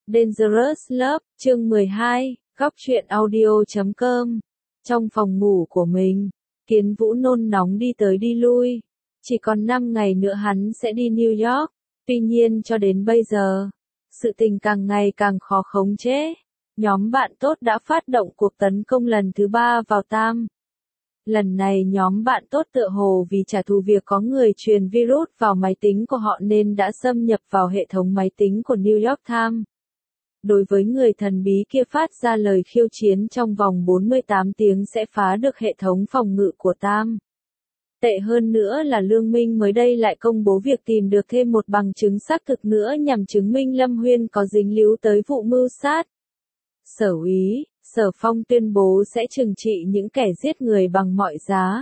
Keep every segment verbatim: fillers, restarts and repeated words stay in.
Dangerous Love, chương mười hai, góc truyện audio chấm com. Trong phòng ngủ của mình, Kiến Vũ nôn nóng đi tới đi lui. Chỉ còn năm ngày nữa hắn sẽ đi New York. Tuy nhiên cho đến bây giờ, sự tình càng ngày càng khó khống chế. Nhóm bạn tốt đã phát động cuộc tấn công lần thứ ba vào Tam. Lần này nhóm bạn tốt tựa hồ vì trả thù việc có người truyền virus vào máy tính của họ nên đã xâm nhập vào hệ thống máy tính của New York Times. Đối với người thần bí kia phát ra lời khiêu chiến trong vòng bốn mươi tám tiếng sẽ phá được hệ thống phòng ngự của Tam. Tệ hơn nữa là Lương Minh mới đây lại công bố việc tìm được thêm một bằng chứng xác thực nữa nhằm chứng minh Lâm Huyên có dính líu tới vụ mưu sát. Sở úy, Sở Phong tuyên bố sẽ trừng trị những kẻ giết người bằng mọi giá.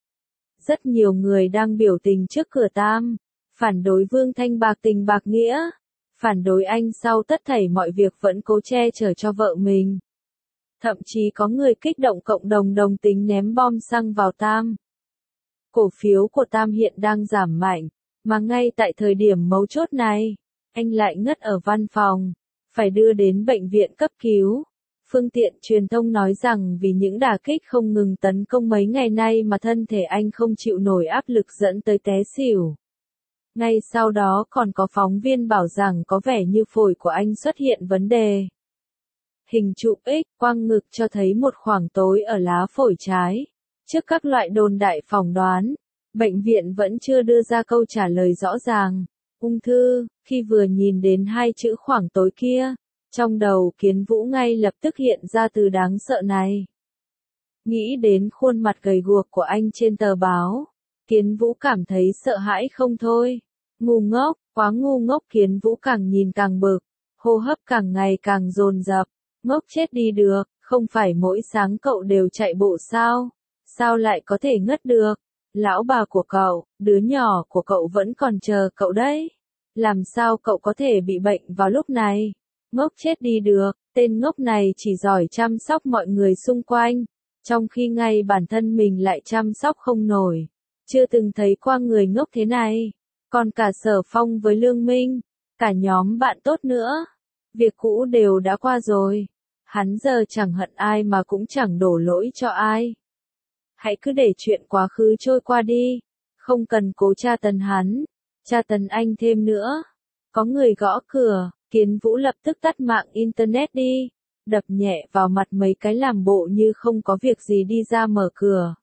Rất nhiều người đang biểu tình trước cửa Tam, phản đối Vương Thanh bạc tình bạc nghĩa, phản đối anh sau tất thảy mọi việc vẫn cố che chở cho vợ mình. Thậm chí có người kích động cộng đồng đồng tính ném bom xăng vào Tam. Cổ phiếu của Tam hiện đang giảm mạnh, mà ngay tại thời điểm mấu chốt này, anh lại ngất ở văn phòng, phải đưa đến bệnh viện cấp cứu. Phương tiện truyền thông nói rằng vì những đả kích không ngừng tấn công mấy ngày nay mà thân thể anh không chịu nổi áp lực dẫn tới té xỉu. Ngay sau đó còn có phóng viên bảo rằng có vẻ như phổi của anh xuất hiện vấn đề. Hình chụp X quang ngực cho thấy một khoảng tối ở lá phổi trái. Trước các loại đồn đại phỏng đoán, bệnh viện vẫn chưa đưa ra câu trả lời rõ ràng. Ung thư, khi vừa nhìn đến hai chữ khoảng tối kia, trong đầu Kiến Vũ ngay lập tức hiện ra từ đáng sợ này. Nghĩ đến khuôn mặt gầy guộc của anh trên tờ báo, Kiến Vũ cảm thấy sợ hãi không thôi. Ngu ngốc, quá ngu ngốc. Kiến Vũ càng nhìn càng bực, hô hấp càng ngày càng dồn dập. Ngốc chết đi được, không phải mỗi sáng cậu đều chạy bộ sao? Sao lại có thể ngất được? Lão bà của cậu, đứa nhỏ của cậu vẫn còn chờ cậu đấy. Làm sao cậu có thể bị bệnh vào lúc này? Ngốc chết đi được, tên ngốc này chỉ giỏi chăm sóc mọi người xung quanh, trong khi ngay bản thân mình lại chăm sóc không nổi. Chưa từng thấy qua người ngốc thế này. Còn cả Sở Phong với Lương Minh, cả nhóm bạn tốt nữa. Việc cũ đều đã qua rồi. Hắn giờ chẳng hận ai mà cũng chẳng đổ lỗi cho ai. Hãy cứ để chuyện quá khứ trôi qua đi. Không cần cố tra tấn hắn, tra tấn anh thêm nữa. Có người gõ cửa, Kiến Vũ lập tức tắt mạng internet đi, đập nhẹ vào mặt mấy cái làm bộ như không có việc gì đi ra mở cửa.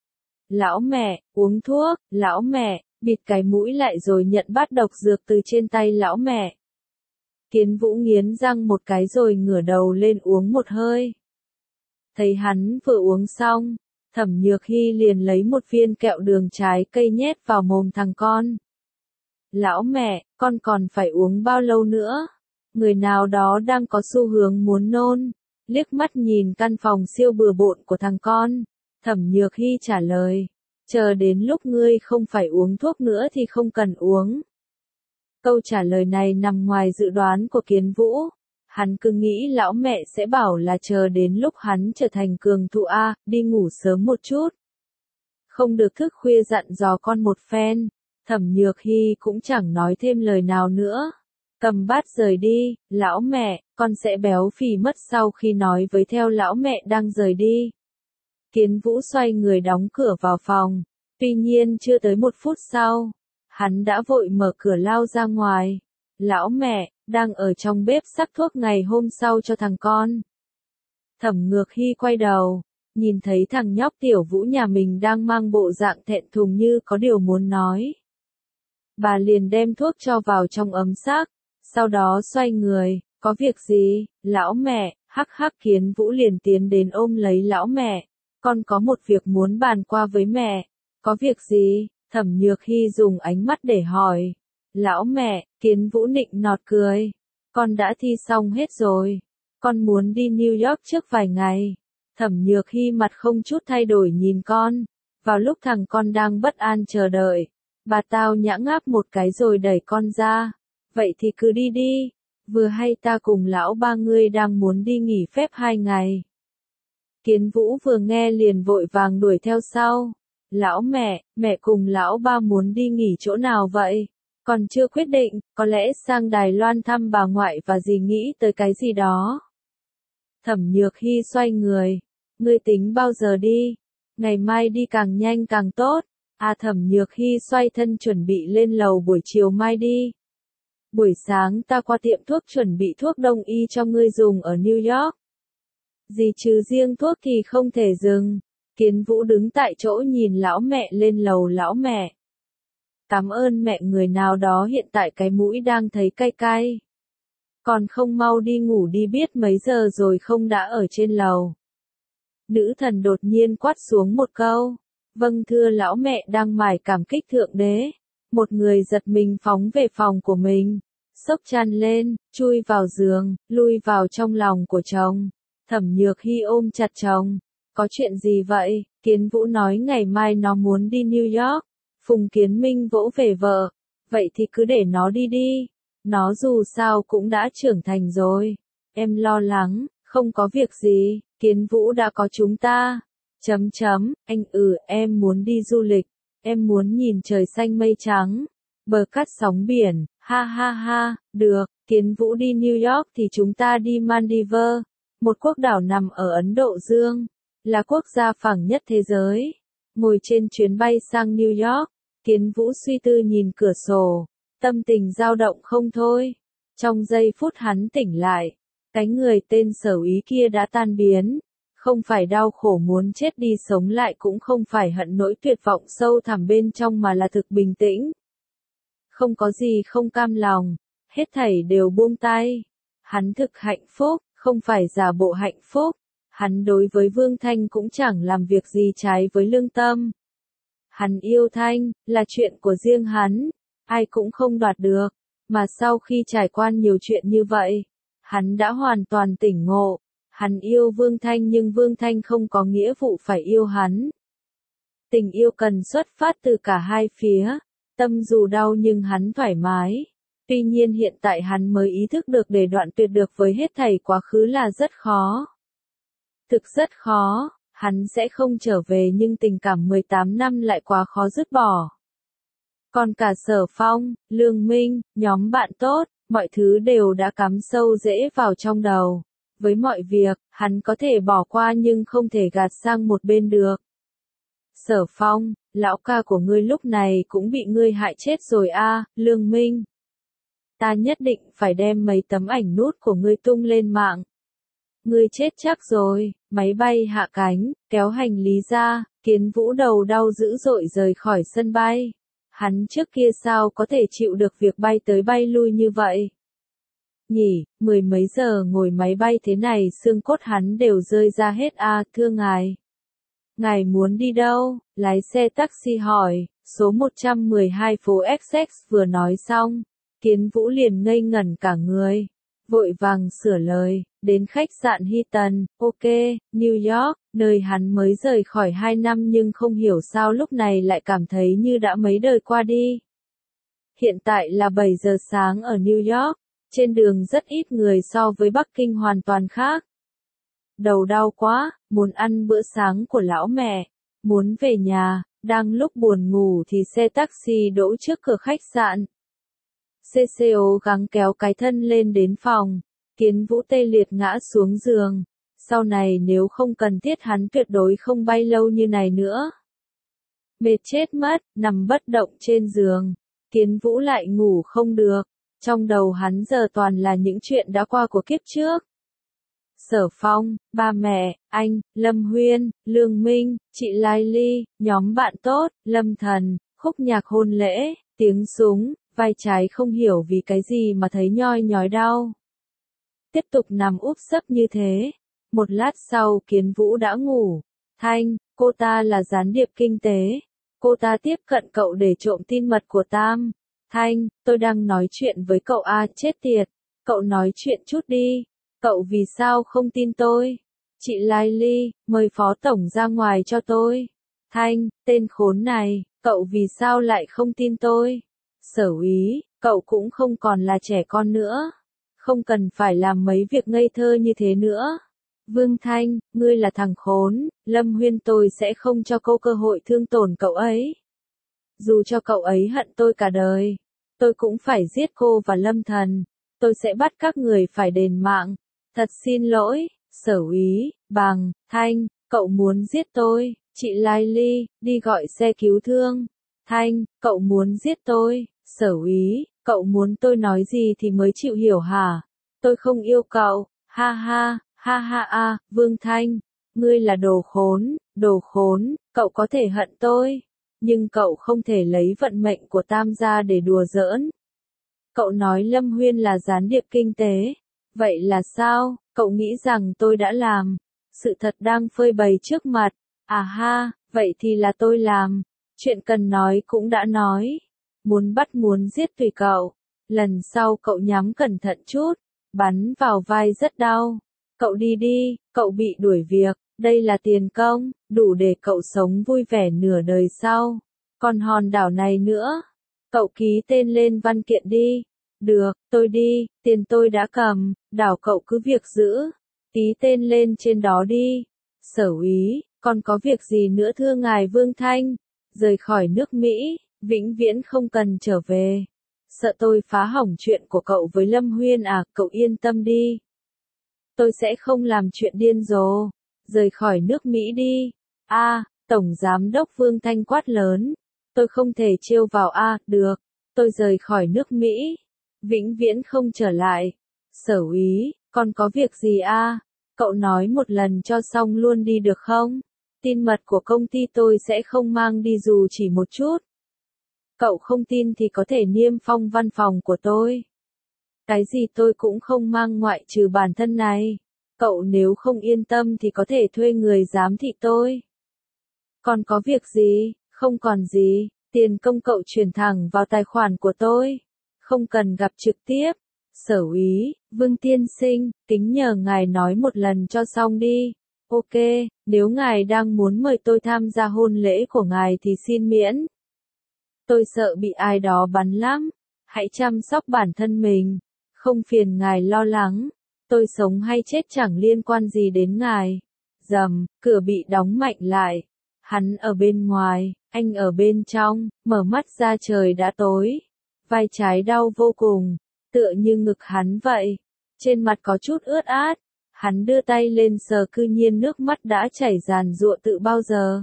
Lão mẹ, uống thuốc, lão mẹ, bịt cái mũi lại rồi nhận bát độc dược từ trên tay lão mẹ. Kiến Vũ nghiến răng một cái rồi ngửa đầu lên uống một hơi. Thấy hắn vừa uống xong, Thẩm Nhược Hy liền lấy một viên kẹo đường trái cây nhét vào mồm thằng con. Lão mẹ, con còn phải uống bao lâu nữa? Người nào đó đang có xu hướng muốn nôn, liếc mắt nhìn căn phòng siêu bừa bộn của thằng con. Thẩm Nhược Hy trả lời, chờ đến lúc ngươi không phải uống thuốc nữa thì không cần uống. Câu trả lời này nằm ngoài dự đoán của Kiến Vũ. Hắn cứ nghĩ lão mẹ sẽ bảo là chờ đến lúc hắn trở thành cường thụ A, đi ngủ sớm một chút. Không được thức khuya dặn dò con một phen. Thẩm Nhược Hy cũng chẳng nói thêm lời nào nữa. Cầm bát rời đi, lão mẹ, con sẽ béo phì mất sau khi nói với theo lão mẹ đang rời đi. Kiến Vũ xoay người đóng cửa vào phòng. Tuy nhiên chưa tới một phút sau, hắn đã vội mở cửa lao ra ngoài. Lão mẹ, đang ở trong bếp sắc thuốc ngày hôm sau cho thằng con. Thẩm Nhược Hy quay đầu, nhìn thấy thằng nhóc Tiểu Vũ nhà mình đang mang bộ dạng thẹn thùng như có điều muốn nói. Bà liền đem thuốc cho vào trong ấm sắc, sau đó xoay người, có việc gì, lão mẹ, hắc hắc. Kiến Vũ liền tiến đến ôm lấy lão mẹ, con có một việc muốn bàn qua với mẹ. Có việc gì? Thẩm Nhược Hy dùng ánh mắt để hỏi. Lão mẹ, Kiến Vũ nịnh nọt cười. Con đã thi xong hết rồi. Con muốn đi New York trước vài ngày. Thẩm Nhược Hy mặt không chút thay đổi nhìn con. Vào lúc thằng con đang bất an chờ đợi, bà tao nhã ngáp một cái rồi đẩy con ra. Vậy thì cứ đi đi. Vừa hay ta cùng lão ba ngươi đang muốn đi nghỉ phép hai ngày. Kiến Vũ vừa nghe liền vội vàng đuổi theo sau. Lão mẹ, mẹ cùng lão ba muốn đi nghỉ chỗ nào vậy? Còn chưa quyết định, có lẽ sang Đài Loan thăm bà ngoại và dì nghĩ tới cái gì đó. Thẩm Nhược Hy xoay người. Ngươi tính bao giờ đi? Ngày mai đi càng nhanh càng tốt. À Thẩm Nhược Hy xoay thân chuẩn bị lên lầu buổi chiều mai đi. Buổi sáng ta qua tiệm thuốc chuẩn bị thuốc đông y cho ngươi dùng ở New York. Dì trừ riêng thuốc thì không thể dừng. Kiến Vũ đứng tại chỗ nhìn lão mẹ lên lầu. Lão mẹ. Cảm ơn mẹ, người nào đó hiện tại cái mũi đang thấy cay cay. Còn không mau đi ngủ đi, biết mấy giờ rồi không đã ở trên lầu. Nữ thần đột nhiên quát xuống một câu. Vâng thưa lão mẹ, đang mải cảm kích thượng đế. Một người giật mình phóng về phòng của mình. Xốc chăn lên, chui vào giường, lui vào trong lòng của chồng. Thẩm Nhược Hy ôm chặt chồng. Có chuyện gì vậy? Kiến Vũ nói ngày mai nó muốn đi New York. Phùng Kiến Minh vỗ về vợ. Vậy thì cứ để nó đi đi. Nó dù sao cũng đã trưởng thành rồi. Em lo lắng, không có việc gì, Kiến Vũ đã có chúng ta. Chấm chấm, anh ừ, em muốn đi du lịch. Em muốn nhìn trời xanh mây trắng. Bờ cát sóng biển, ha ha ha, được, Kiến Vũ đi New York thì chúng ta đi Maldives. Một quốc đảo nằm ở Ấn Độ Dương. Là quốc gia phẳng nhất thế giới. Ngồi trên chuyến bay sang New York. Kiến Vũ suy tư nhìn cửa sổ. Tâm tình dao động không thôi. Trong giây phút hắn tỉnh lại, cái người tên Sở Úy kia đã tan biến. Không phải đau khổ muốn chết đi sống lại, cũng không phải hận nỗi tuyệt vọng sâu thẳm bên trong, mà là thực bình tĩnh. Không có gì không cam lòng, hết thảy đều buông tay. Hắn thực hạnh phúc, không phải giả bộ hạnh phúc. Hắn đối với Vương Thanh cũng chẳng làm việc gì trái với lương tâm. Hắn yêu Thanh, là chuyện của riêng hắn. Ai cũng không đoạt được, mà sau khi trải qua nhiều chuyện như vậy, hắn đã hoàn toàn tỉnh ngộ. Hắn yêu Vương Thanh nhưng Vương Thanh không có nghĩa vụ phải yêu hắn. Tình yêu cần xuất phát từ cả hai phía, tâm dù đau nhưng hắn thoải mái. Tuy nhiên hiện tại hắn mới ý thức được để đoạn tuyệt được với hết thảy quá khứ là rất khó. Thực rất khó, hắn sẽ không trở về nhưng tình cảm mười tám năm lại quá khó dứt bỏ. Còn cả Sở Phong, Lương Minh, nhóm bạn tốt, mọi thứ đều đã cắm sâu rễ vào trong đầu. Với mọi việc, hắn có thể bỏ qua nhưng không thể gạt sang một bên được. Sở Phong, lão ca của ngươi lúc này cũng bị ngươi hại chết rồi a, Lương Minh. Ta nhất định phải đem mấy tấm ảnh nút của ngươi tung lên mạng. Ngươi chết chắc rồi. Máy bay hạ cánh, kéo hành lý ra, Kiến Vũ đầu đau dữ dội rời khỏi sân bay. Hắn trước kia sao có thể chịu được việc bay tới bay lui như vậy? Nhỉ, mười mấy giờ ngồi máy bay thế này xương cốt hắn đều rơi ra hết a, à, thưa ngài. Ngài muốn đi đâu? Lái xe taxi hỏi, số một trăm mười hai phố Essex vừa nói xong. Kiến Vũ liền ngây ngẩn cả người. Vội vàng sửa lời, đến khách sạn Hilton, ok, New York, nơi hắn mới rời khỏi hai năm nhưng không hiểu sao lúc này lại cảm thấy như đã mấy đời qua đi. Hiện tại là bảy giờ sáng ở New York, trên đường rất ít người so với Bắc Kinh hoàn toàn khác. Đầu đau quá, muốn ăn bữa sáng của lão mẹ, muốn về nhà, đang lúc buồn ngủ thì xe taxi đỗ trước cửa khách sạn. xê xê ô gắng kéo cái thân lên đến phòng, Kiến Vũ tê liệt ngã xuống giường. Sau này nếu không cần thiết hắn tuyệt đối không bay lâu như này nữa. Mệt chết mất, nằm bất động trên giường, Kiến Vũ lại ngủ không được. Trong đầu hắn giờ toàn là những chuyện đã qua của kiếp trước. Sở Phong, ba mẹ, anh, Lâm Huyên, Lương Minh, chị Lai Ly, nhóm bạn tốt, Lâm Thần, khúc nhạc hôn lễ, tiếng súng, vai trái không hiểu vì cái gì mà thấy nhoi nhói đau. Tiếp tục nằm úp sấp như thế. Một lát sau Kiến Vũ đã ngủ. Thanh, cô ta là gián điệp kinh tế. Cô ta tiếp cận cậu để trộm tin mật của Tam. Thanh, tôi đang nói chuyện với cậu a, chết tiệt. Cậu nói chuyện chút đi. Cậu vì sao không tin tôi? Chị Lai Ly, mời phó tổng ra ngoài cho tôi. Thanh, tên khốn này, cậu vì sao lại không tin tôi? Sở Úy, cậu cũng không còn là trẻ con nữa. Không cần phải làm mấy việc ngây thơ như thế nữa. Vương Thanh, ngươi là thằng khốn, Lâm Huyên tôi sẽ không cho câu cơ hội thương tổn cậu ấy. Dù cho cậu ấy hận tôi cả đời, Tôi cũng phải giết cô và Lâm Thần. Tôi sẽ bắt các người phải đền mạng. Thật xin lỗi, Sở úy, Bằng, Thanh, cậu muốn giết tôi. Chị Lai Ly, đi gọi xe cứu thương. Thanh, cậu muốn giết tôi. Sở úy, cậu muốn tôi nói gì thì mới chịu hiểu hả? Tôi không yêu cậu. Ha ha, ha ha a, Vương Thanh. Ngươi là đồ khốn, đồ khốn, cậu có thể hận tôi. Nhưng cậu không thể lấy vận mệnh của Tam gia để đùa giỡn. Cậu nói Lâm Huyên là gián điệp kinh tế. Vậy là sao? Cậu nghĩ rằng tôi đã làm? Sự thật đang phơi bày trước mặt. À ha, vậy thì là tôi làm. Chuyện cần nói cũng đã nói. Muốn bắt muốn giết tùy cậu. Lần sau cậu nhắm cẩn thận chút. Bắn vào vai rất đau. Cậu đi đi, cậu bị đuổi việc. Đây là tiền công, đủ để cậu sống vui vẻ nửa đời sau. Còn hòn đảo này nữa. Cậu ký tên lên văn kiện đi. Được, tôi đi, tiền tôi đã cầm, đảo cậu cứ việc giữ. Ký tên lên trên đó đi. Sở úy, còn có việc gì nữa thưa ngài Vương Thanh? Rời khỏi nước Mỹ, vĩnh viễn không cần trở về. Sợ tôi phá hỏng chuyện của cậu với Lâm Huyên à, cậu yên tâm đi. Tôi sẽ không làm chuyện điên rồ. Rời khỏi nước Mỹ đi. A, Tổng Giám đốc Vương Thanh quát lớn. Tôi không thể trêu vào A, được. Tôi rời khỏi nước Mỹ. Vĩnh viễn không trở lại. Sở úy, còn có việc gì A? Cậu nói một lần cho xong luôn đi được không? Tin mật của công ty tôi sẽ không mang đi dù chỉ một chút. Cậu không tin thì có thể niêm phong văn phòng của tôi. Cái gì tôi cũng không mang ngoại trừ bản thân này. Cậu nếu không yên tâm thì có thể thuê người giám thị tôi. Còn có việc gì? Không còn gì. Tiền công cậu chuyển thẳng vào tài khoản của tôi. Không cần gặp trực tiếp. Sở úy, Vương tiên sinh, kính nhờ ngài nói một lần cho xong đi. Ok, nếu ngài đang muốn mời tôi tham gia hôn lễ của ngài thì xin miễn. Tôi sợ bị ai đó bắn lắm. Hãy chăm sóc bản thân mình. Không phiền ngài lo lắng. Tôi sống hay chết chẳng liên quan gì đến ngài. Rầm, cửa bị đóng mạnh lại. Hắn ở bên ngoài, anh ở bên trong, mở mắt ra trời đã tối. Vai trái đau vô cùng, tựa như ngực hắn vậy. Trên mặt có chút ướt át. Hắn đưa tay lên sờ cư nhiên nước mắt đã chảy ràn rụa tự bao giờ.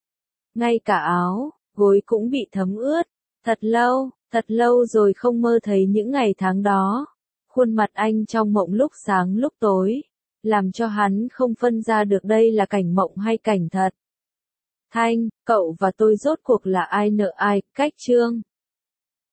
Ngay cả áo, gối cũng bị thấm ướt. Thật lâu, thật lâu rồi không mơ thấy những ngày tháng đó. Khuôn mặt anh trong mộng lúc sáng lúc tối, làm cho hắn không phân ra được đây là cảnh mộng hay cảnh thật. Thanh, cậu và tôi rốt cuộc là ai nợ ai, cách chương.